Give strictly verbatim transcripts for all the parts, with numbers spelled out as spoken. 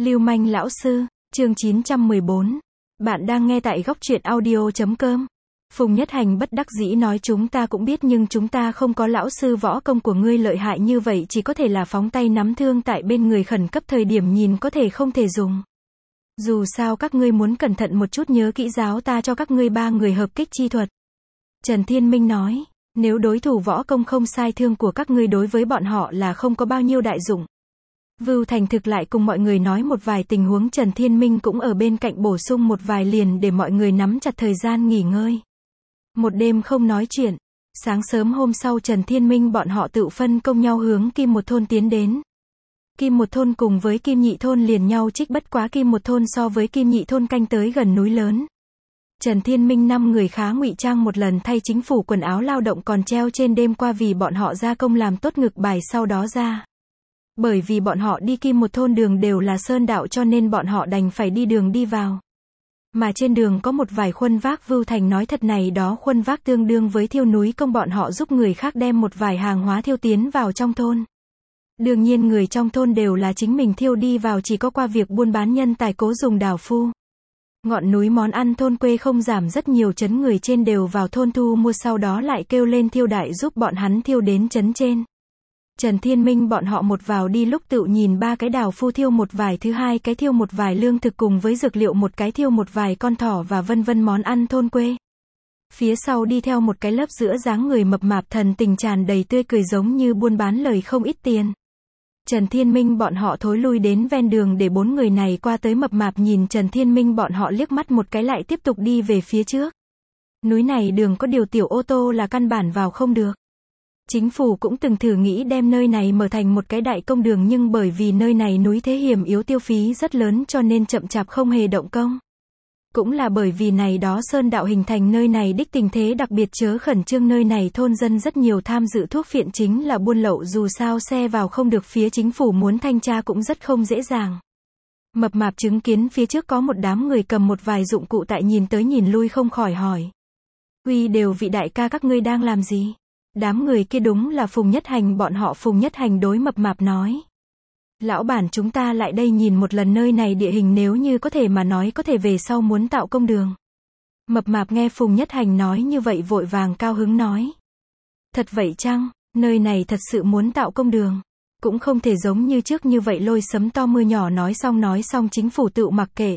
Lưu manh lão sư, chương chín trăm mười bốn. Bạn đang nghe tại góc truyện audio chấm com. Phùng Nhất Hành bất đắc dĩ nói chúng ta cũng biết nhưng chúng ta không có lão sư võ công của ngươi lợi hại như vậy chỉ có thể là phóng tay nắm thương tại bên người khẩn cấp thời điểm nhìn có thể không thể dùng. Dù sao các ngươi muốn cẩn thận một chút nhớ kỹ giáo ta cho các ngươi ba người hợp kích chi thuật. Trần Thiên Minh nói, nếu đối thủ võ công không sai thương của các ngươi đối với bọn họ là không có bao nhiêu đại dụng. Vưu Thành thực lại cùng mọi người nói một vài tình huống Trần Thiên Minh cũng ở bên cạnh bổ sung một vài liền để mọi người nắm chặt thời gian nghỉ ngơi. Một đêm không nói chuyện, sáng sớm hôm sau Trần Thiên Minh bọn họ tự phân công nhau hướng Kim một thôn tiến đến. Kim một thôn cùng với Kim nhị thôn liền nhau trích bất quá Kim một thôn so với Kim nhị thôn canh tới gần núi lớn. Trần Thiên Minh năm người khá ngụy trang một lần thay chính phủ quần áo lao động còn treo trên đêm qua vì bọn họ gia công làm tốt ngực bài sau đó ra. Bởi vì bọn họ đi Kim một thôn đường đều là sơn đạo cho nên bọn họ đành phải đi đường đi vào. Mà trên đường có một vài khuân vác Vưu Thành nói thật này đó khuân vác tương đương với thiêu núi công bọn họ giúp người khác đem một vài hàng hóa thiêu tiến vào trong thôn. Đương nhiên người trong thôn đều là chính mình thiêu đi vào chỉ có qua việc buôn bán nhân tài cố dùng đào phu. Ngọn núi món ăn thôn quê không giảm rất nhiều trấn người trên đều vào thôn thu mua sau đó lại kêu lên thiêu đại giúp bọn hắn thiêu đến trấn trên. Trần Thiên Minh bọn họ một vào đi lúc tự nhìn ba cái đào phu thiêu một vài thứ hai cái thiêu một vài lương thực cùng với dược liệu một cái thiêu một vài con thỏ và vân vân món ăn thôn quê. Phía sau đi theo một cái lớp giữa dáng người mập mạp thần tình tràn đầy tươi cười giống như buôn bán lời không ít tiền. Trần Thiên Minh bọn họ thối lui đến ven đường để bốn người này qua tới mập mạp nhìn Trần Thiên Minh bọn họ liếc mắt một cái lại tiếp tục đi về phía trước. Núi này đường có điều tiểu ô tô là căn bản vào không được. Chính phủ cũng từng thử nghĩ đem nơi này mở thành một cái đại công đường nhưng bởi vì nơi này núi thế hiểm yếu tiêu phí rất lớn cho nên chậm chạp không hề động công. Cũng là bởi vì này đó sơn đạo hình thành nơi này đích tình thế đặc biệt chớ khẩn trương nơi này thôn dân rất nhiều tham dự thuốc phiện chính là buôn lậu dù sao xe vào không được phía chính phủ muốn thanh tra cũng rất không dễ dàng. Mập mạp chứng kiến phía trước có một đám người cầm một vài dụng cụ tại nhìn tới nhìn lui không khỏi hỏi. Uy đều vị đại ca các ngươi đang làm gì? Đám người kia đúng là Phùng Nhất Hành bọn họ Phùng Nhất Hành đối mập mạp nói. Lão bản chúng ta lại đây nhìn một lần nơi này địa hình nếu như có thể mà nói có thể về sau muốn tạo công đường. Mập mạp nghe Phùng Nhất Hành nói như vậy vội vàng cao hứng nói. Thật vậy chăng, nơi này thật sự muốn tạo công đường. Cũng không thể giống như trước như vậy lôi sấm to mưa nhỏ nói xong nói xong chính phủ tự mặc kệ.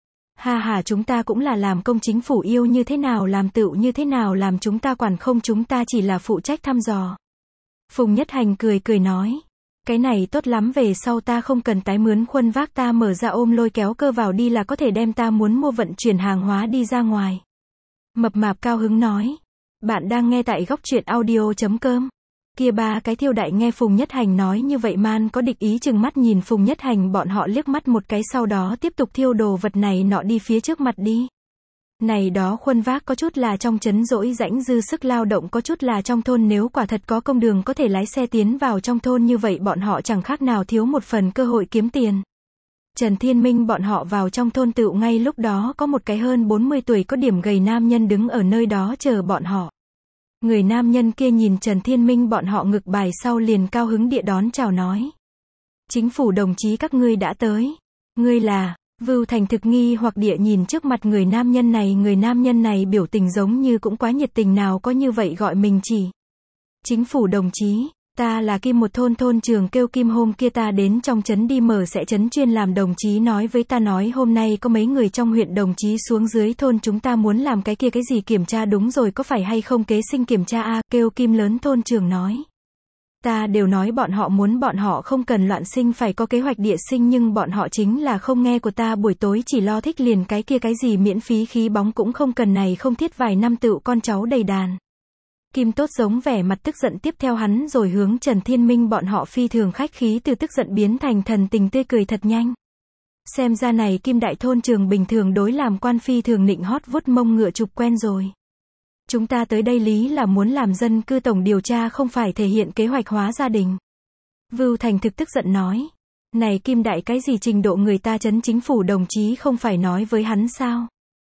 Ha ha chúng ta cũng là làm công chính phủ yêu như thế nào làm tựu như thế nào làm chúng ta quản không chúng ta chỉ là phụ trách thăm dò. Phùng Nhất Hành cười cười nói. Cái này tốt lắm về sau ta không cần tái mướn khuân vác ta mở ra ôm lôi kéo cơ vào đi là có thể đem ta muốn mua vận chuyển hàng hóa đi ra ngoài. Mập mạp cao hứng nói. Bạn đang nghe tại góc truyện audio chấm com. Kia ba cái thiêu đại nghe Phùng Nhất Hành nói như vậy man có địch ý chừng mắt nhìn Phùng Nhất Hành bọn họ liếc mắt một cái sau đó tiếp tục thiêu đồ vật này nọ đi phía trước mặt đi. Này đó khuân vác có chút là trong trấn rỗi rãnh dư sức lao động có chút là trong thôn nếu quả thật có công đường có thể lái xe tiến vào trong thôn như vậy bọn họ chẳng khác nào thiếu một phần cơ hội kiếm tiền. Trần Thiên Minh bọn họ vào trong thôn tự ngay lúc đó có một cái hơn bốn mươi tuổi có điểm gầy nam nhân đứng ở nơi đó chờ bọn họ. Người nam nhân kia nhìn Trần Thiên Minh bọn họ ngực bài sau liền cao hứng địa đón chào nói. Chính phủ đồng chí các ngươi đã tới. Ngươi là, Vưu Thành thực nghi hoặc địa nhìn trước mặt người nam nhân này người nam nhân này biểu tình giống như cũng quá nhiệt tình nào có như vậy gọi mình chỉ. Chính phủ đồng chí, ta là Kim một thôn thôn trường kêu Kim hôm kia ta đến trong trấn đi mở sẽ trấn chuyên làm đồng chí nói với ta nói hôm nay có mấy người trong huyện đồng chí xuống dưới thôn chúng ta muốn làm cái kia cái gì kiểm tra đúng rồi có phải hay không kế sinh kiểm tra a kêu Kim lớn thôn trường nói. Ta đều nói bọn họ muốn bọn họ không cần loạn sinh phải có kế hoạch địa sinh nhưng bọn họ chính là không nghe của ta buổi tối chỉ lo thích liền cái kia cái gì miễn phí khí bóng cũng không cần này không thiết vài năm tựu con cháu đầy đàn. Kim tốt giống vẻ mặt tức giận tiếp theo hắn rồi hướng Trần Thiên Minh bọn họ phi thường khách khí từ tức giận biến thành thần tình tươi cười thật nhanh. Xem ra này Kim đại thôn trường bình thường đối làm quan phi thường nịnh hót vuốt mông ngựa chụp quen rồi. Chúng ta tới đây lý là muốn làm dân cư tổng điều tra không phải thể hiện kế hoạch hóa gia đình. Vưu Thành thực tức giận nói. Này Kim đại cái gì trình độ người ta trấn chính phủ đồng chí không phải nói với hắn sao?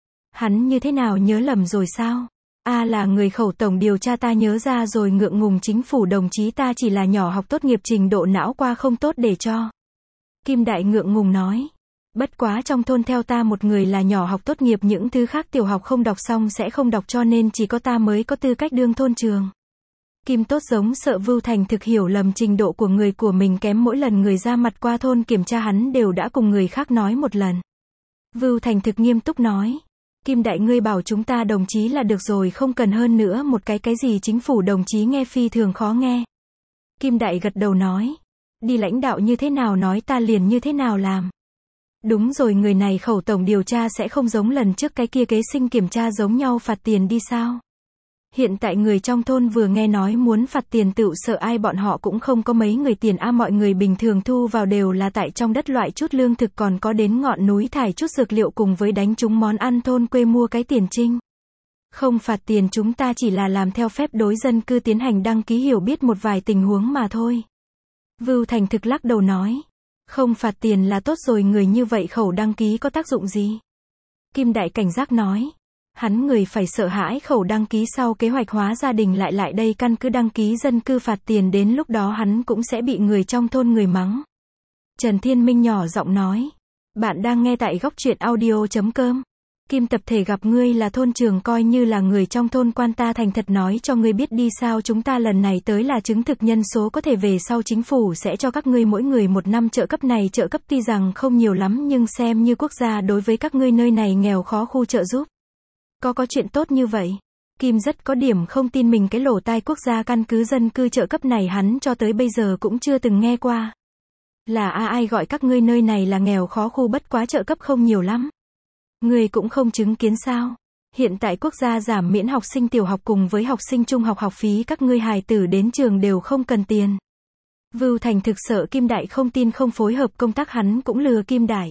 Hắn như thế nào nhớ lầm rồi sao? A à là người khẩu tổng điều tra ta nhớ ra rồi ngượng ngùng chính phủ đồng chí ta chỉ là nhỏ học tốt nghiệp trình độ não qua không tốt để cho. Kim đại ngượng ngùng nói. Bất quá trong thôn theo ta một người là nhỏ học tốt nghiệp, những thứ khác tiểu học không đọc xong sẽ không đọc, cho nên chỉ có ta mới có tư cách đương thôn trường. Kim Tốt giống sợ Vưu Thành thực hiểu lầm trình độ của người của mình kém, mỗi lần người ra mặt qua thôn kiểm tra hắn đều đã cùng người khác nói một lần. Vưu Thành thực nghiêm túc nói. Kim đại ngươi bảo chúng ta đồng chí là được rồi, không cần hơn nữa một cái cái gì chính phủ đồng chí nghe phi thường khó nghe. Kim đại gật đầu nói. Đi lãnh đạo như thế nào nói ta liền như thế nào làm. Đúng rồi, người này khẩu tổng điều tra sẽ không giống lần trước cái kia kế sinh kiểm tra giống nhau phạt tiền đi sao? Hiện tại người trong thôn vừa nghe nói muốn phạt tiền tựu sợ ai, bọn họ cũng không có mấy người tiền a, mọi người bình thường thu vào đều là tại trong đất loại chút lương thực, còn có đến ngọn núi thải chút dược liệu cùng với đánh trúng món ăn thôn quê mua cái tiền trinh. Không phạt tiền, chúng ta chỉ là làm theo phép đối dân cư tiến hành đăng ký hiểu biết một vài tình huống mà thôi. Vưu Thành thực lắc đầu nói. Không phạt tiền là tốt rồi, người như vậy khẩu đăng ký có tác dụng gì? Kim đại cảnh giác nói. Hắn người phải sợ hãi khẩu đăng ký sau kế hoạch hóa gia đình lại lại đây căn cứ đăng ký dân cư phạt tiền, đến lúc đó hắn cũng sẽ bị người trong thôn người mắng. Trần Thiên Minh nhỏ giọng nói. Bạn đang nghe tại góc truyện audio chấm com. Kim tập thể gặp ngươi là thôn trường, coi như là người trong thôn quan, ta thành thật nói cho ngươi biết đi sao, chúng ta lần này tới là chứng thực nhân số có thể về sau chính phủ sẽ cho các ngươi mỗi người một năm trợ cấp, này trợ cấp tuy rằng không nhiều lắm nhưng xem như quốc gia đối với các ngươi nơi này nghèo khó khu trợ giúp. Có có chuyện tốt như vậy? Kim rất có điểm không tin mình cái lỗ tai, quốc gia căn cứ dân cư trợ cấp này hắn cho tới bây giờ cũng chưa từng nghe qua. Là a ai gọi các ngươi nơi này là nghèo khó khu, bất quá trợ cấp không nhiều lắm. Ngươi cũng không chứng kiến sao? Hiện tại quốc gia giảm miễn học sinh tiểu học cùng với học sinh trung học học phí, các ngươi hài tử đến trường đều không cần tiền. Vưu Thành thực sợ Kim đại không tin không phối hợp công tác, hắn cũng lừa Kim đại.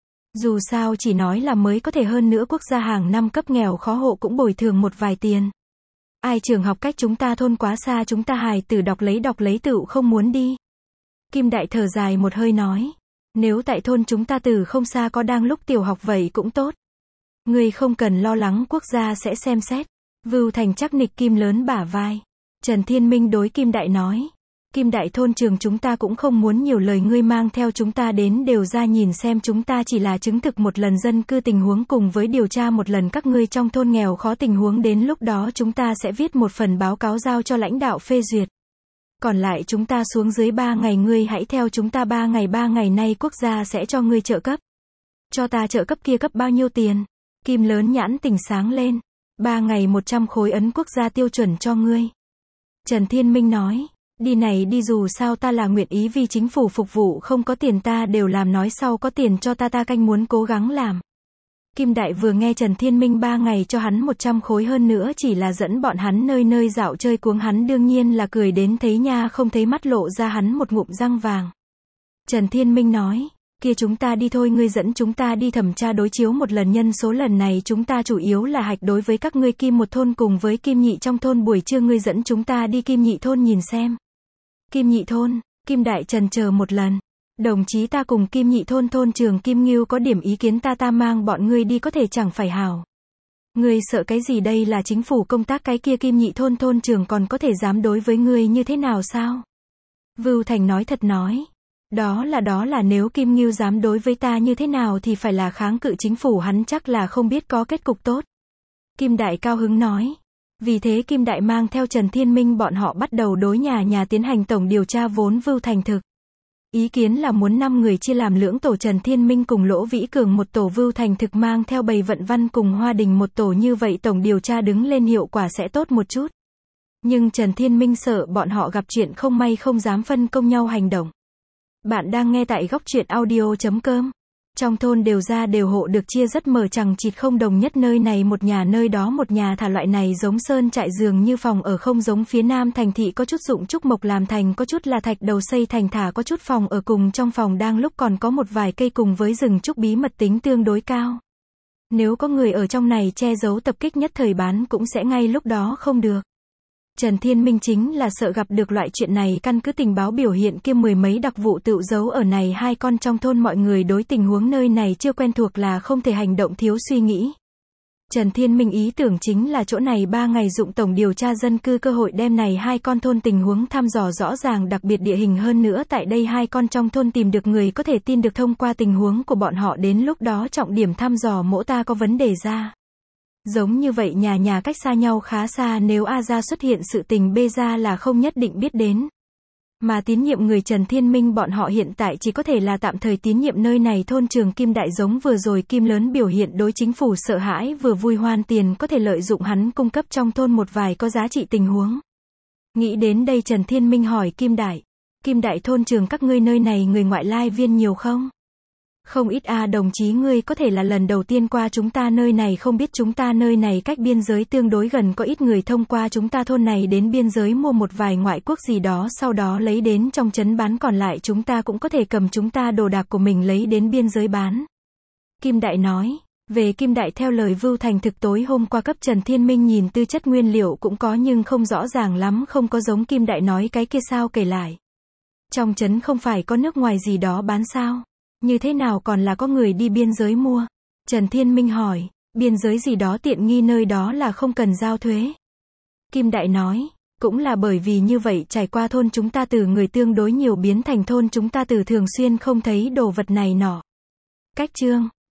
Dù sao chỉ nói là mới có thể, hơn nữa quốc gia hàng năm cấp nghèo khó hộ cũng bồi thường một vài tiền. Ai trường học cách chúng ta thôn quá xa, chúng ta hài tử đọc lấy đọc lấy tựu không muốn đi. Kim đại thở dài một hơi nói. Nếu tại thôn chúng ta từ không xa có đang lúc tiểu học vậy cũng tốt. Ngươi không cần lo lắng, quốc gia sẽ xem xét. Vưu Thành chắc nịch Kim lớn bả vai. Trần Thiên Minh đối Kim đại nói. Kim đại, thôn trường chúng ta cũng không muốn nhiều lời, ngươi mang theo chúng ta đến đều ra nhìn xem, chúng ta chỉ là chứng thực một lần dân cư tình huống cùng với điều tra một lần các ngươi trong thôn nghèo khó tình huống, đến lúc đó chúng ta sẽ viết một phần báo cáo giao cho lãnh đạo phê duyệt. Còn lại chúng ta xuống dưới ba ngày, ngươi hãy theo chúng ta ba ngày, ba ngày nay quốc gia sẽ cho ngươi trợ cấp. Cho ta trợ cấp kia cấp bao nhiêu tiền? Kim lớn nhãn tình sáng lên. Ba ngày một trăm khối ấn quốc gia tiêu chuẩn cho ngươi. Trần Thiên Minh nói. Đi này đi, dù sao ta là nguyện ý vì chính phủ phục vụ, không có tiền ta đều làm, nói sau có tiền cho ta ta canh muốn cố gắng làm. Kim đại vừa nghe Trần Thiên Minh ba ngày cho hắn một trăm khối, hơn nữa chỉ là dẫn bọn hắn nơi nơi dạo chơi cuống, hắn đương nhiên là cười đến thấy nha không thấy mắt, lộ ra hắn một ngụm răng vàng. Trần Thiên Minh nói. Kia chúng ta đi thôi, ngươi dẫn chúng ta đi thẩm tra đối chiếu một lần nhân số, lần này chúng ta chủ yếu là hạch đối với các ngươi Kim một thôn cùng với Kim nhị trong thôn, buổi trưa ngươi dẫn chúng ta đi Kim nhị thôn nhìn xem. Kim nhị thôn? Kim đại trần chờ một lần. Đồng chí, ta cùng Kim nhị thôn thôn trường Kim Ngưu có điểm ý kiến, ta ta mang bọn ngươi đi có thể chẳng phải hảo. Ngươi sợ cái gì, đây là chính phủ công tác, cái kia Kim nhị thôn thôn trường còn có thể dám đối với ngươi như thế nào sao? Vưu Thành nói thật nói. Đó là đó là nếu Kim Ngưu dám đối với ta như thế nào thì phải là kháng cự chính phủ, hắn chắc là không biết có kết cục tốt. Kim đại cao hứng nói. Vì thế Kim đại mang theo Trần Thiên Minh bọn họ bắt đầu đối nhà nhà tiến hành tổng điều tra, vốn Vưu Thành thực ý kiến là muốn năm người chia làm lưỡng tổ, Trần Thiên Minh cùng Lỗ Vĩ Cường một tổ, Vưu Thành thực mang theo Bầy Vận Văn cùng Hoa Đình một tổ, như vậy tổng điều tra đứng lên hiệu quả sẽ tốt một chút. Nhưng Trần Thiên Minh sợ bọn họ gặp chuyện không may không dám phân công nhau hành động. Bạn đang nghe tại góc truyện audio chấm com. Trong thôn đều ra đều hộ được chia rất mờ chằng chịt, không đồng nhất, nơi này một nhà nơi đó một nhà, thả loại này giống sơn trại dường như phòng ở, không giống phía nam thành thị có chút dụng trúc mộc làm thành, có chút là thạch đầu xây thành, thả có chút phòng ở cùng trong phòng đang lúc còn có một vài cây cùng với rừng trúc bí mật tính tương đối cao. Nếu có người ở trong này che giấu tập kích nhất thời bán cũng sẽ ngay lúc đó không được. Trần Thiên Minh chính là sợ gặp được loại chuyện này, căn cứ tình báo biểu hiện kia mười mấy đặc vụ tựu giấu ở này hai con trong thôn, mọi người đối tình huống nơi này chưa quen thuộc là không thể hành động thiếu suy nghĩ. Trần Thiên Minh ý tưởng chính là chỗ này ba ngày dụng tổng điều tra dân cư cơ hội đem này hai con thôn tình huống thăm dò rõ ràng đặc biệt địa hình hơn nữa tại đây hai con trong thôn tìm được người có thể tin được thông qua tình huống của bọn họ đến lúc đó trọng điểm thăm dò mỗ ta có vấn đề ra. Giống như vậy nhà nhà cách xa nhau khá xa nếu A gia xuất hiện sự tình B gia là không nhất định biết đến. Mà tín nhiệm người Trần Thiên Minh bọn họ hiện tại chỉ có thể là tạm thời tín nhiệm nơi này thôn Trường Kim Đại giống vừa rồi Kim Lớn biểu hiện đối chính phủ sợ hãi vừa vui hoan tiền có thể lợi dụng hắn cung cấp trong thôn một vài có giá trị tình huống. Nghĩ đến đây Trần Thiên Minh hỏi Kim Đại. Kim Đại thôn Trường các ngươi nơi này người ngoại lai viên nhiều không? Không ít a đồng chí ngươi có thể là lần đầu tiên qua chúng ta nơi này không biết chúng ta nơi này cách biên giới tương đối gần có ít người thông qua chúng ta thôn này đến biên giới mua một vài ngoại quốc gì đó sau đó lấy đến trong trấn bán còn lại chúng ta cũng có thể cầm chúng ta đồ đạc của mình lấy đến biên giới bán. Kim Đại nói, về Kim Đại theo lời Vưu Thành thực tối hôm qua cấp Trần Thiên Minh nhìn tư chất nguyên liệu cũng có nhưng không rõ ràng lắm không có giống Kim Đại nói cái kia sao kể lại. Trong trấn không phải có nước ngoài gì đó bán sao? Như thế nào còn là có người đi biên giới mua? Trần Thiên Minh hỏi, biên giới gì đó tiện nghi nơi đó là không cần giao thuế. Kim Đại nói, cũng là bởi vì như vậy trải qua thôn chúng ta từ người tương đối nhiều biến thành thôn chúng ta từ thường xuyên không thấy đồ vật này nọ. Cách chương